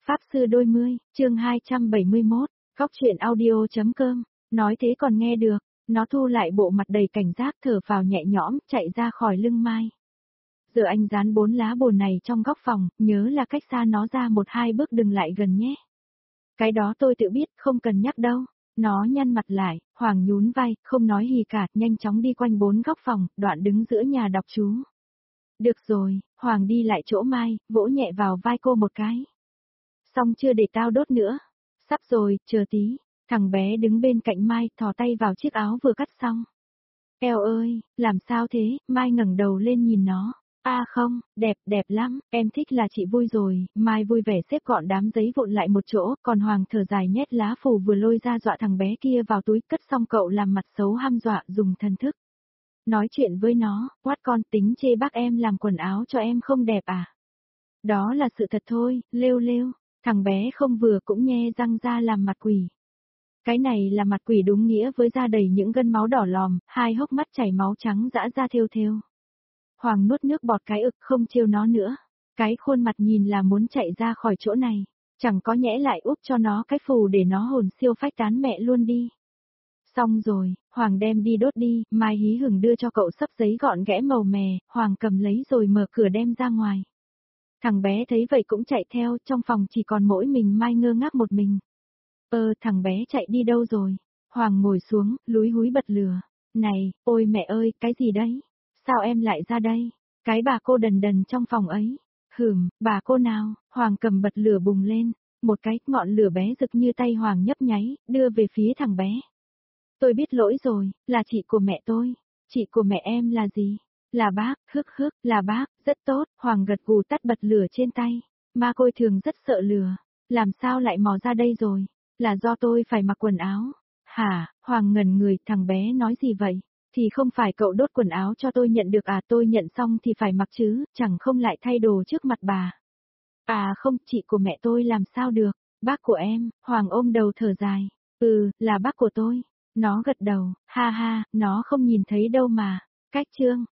Pháp sư đôi mươi, chương 271, góc truyện audio.com, nói thế còn nghe được, nó thu lại bộ mặt đầy cảnh giác thở vào nhẹ nhõm, chạy ra khỏi lưng Mai. Giờ anh dán 4 lá bùa này trong góc phòng, nhớ là cách xa nó ra 1-2 bước đừng lại gần nhé. Cái đó tôi tự biết, không cần nhắc đâu. Nó nhăn mặt lại, Hoàng nhún vai, không nói gì cả, nhanh chóng đi quanh 4 góc phòng, đoạn đứng giữa nhà đọc chú. Được rồi, Hoàng đi lại chỗ Mai, vỗ nhẹ vào vai cô một cái. Xong chưa để tao đốt nữa. Sắp rồi, chờ tí. Thằng bé đứng bên cạnh Mai, thò tay vào chiếc áo vừa cắt xong. Eo ơi, làm sao thế? Mai ngẩng đầu lên nhìn nó. À không, đẹp lắm, em thích là chị vui rồi. Mai vui vẻ xếp gọn đám giấy vụn lại một chỗ, còn Hoàng thở dài nhét lá phù vừa lôi ra dọa thằng bé kia vào túi, cất xong cậu làm mặt xấu hăm dọa dùng thần thức. Nói chuyện với nó, quát con tính chê bác em làm quần áo cho em không đẹp à? Đó là sự thật thôi, lêu. Thằng bé không vừa cũng nhe răng ra làm mặt quỷ. Cái này là mặt quỷ đúng nghĩa với da đầy những gân máu đỏ lòm, hai hốc mắt chảy máu trắng dã ra thêu. Hoàng nuốt nước bọt cái ực không trêu nó nữa. Cái khuôn mặt nhìn là muốn chạy ra khỏi chỗ này. Chẳng có nhẽ lại úp cho nó cái phù để nó hồn siêu phách tán mẹ luôn đi. Xong rồi, Hoàng đem đi đốt đi, Mai hí hửng đưa cho cậu sấp giấy gọn ghẽ màu mè, Hoàng cầm lấy rồi mở cửa đem ra ngoài. Thằng bé thấy vậy cũng chạy theo, trong phòng chỉ còn mỗi mình Mai ngơ ngác một mình. Thằng bé chạy đi đâu rồi? Hoàng ngồi xuống, lúi húi bật lửa. Này, ôi mẹ ơi, cái gì đấy? Sao em lại ra đây? Cái bà cô đần trong phòng ấy. Bà cô nào? Hoàng cầm bật lửa bùng lên. Một cái, ngọn lửa bé rực như tay Hoàng nhấp nháy, đưa về phía thằng bé. Tôi biết lỗi rồi, là chị của mẹ tôi. Chị của mẹ em là gì? Là bác, là bác, rất tốt. Hoàng gật gù tắt bật lửa trên tay. Ma Côi thường rất sợ lửa. Làm sao lại mò ra đây rồi? Là do tôi phải mặc quần áo. Hả? Hoàng ngẩn người, thằng bé nói gì vậy? Thì không phải cậu đốt quần áo cho tôi nhận được à, tôi nhận xong thì phải mặc chứ, chẳng không lại thay đồ trước mặt bà. À không, chị của mẹ tôi làm sao được, bác của em, Hoàng ôm đầu thở dài. Là bác của tôi. Nó gật đầu, ha ha, nó không nhìn thấy đâu mà. Cách chương.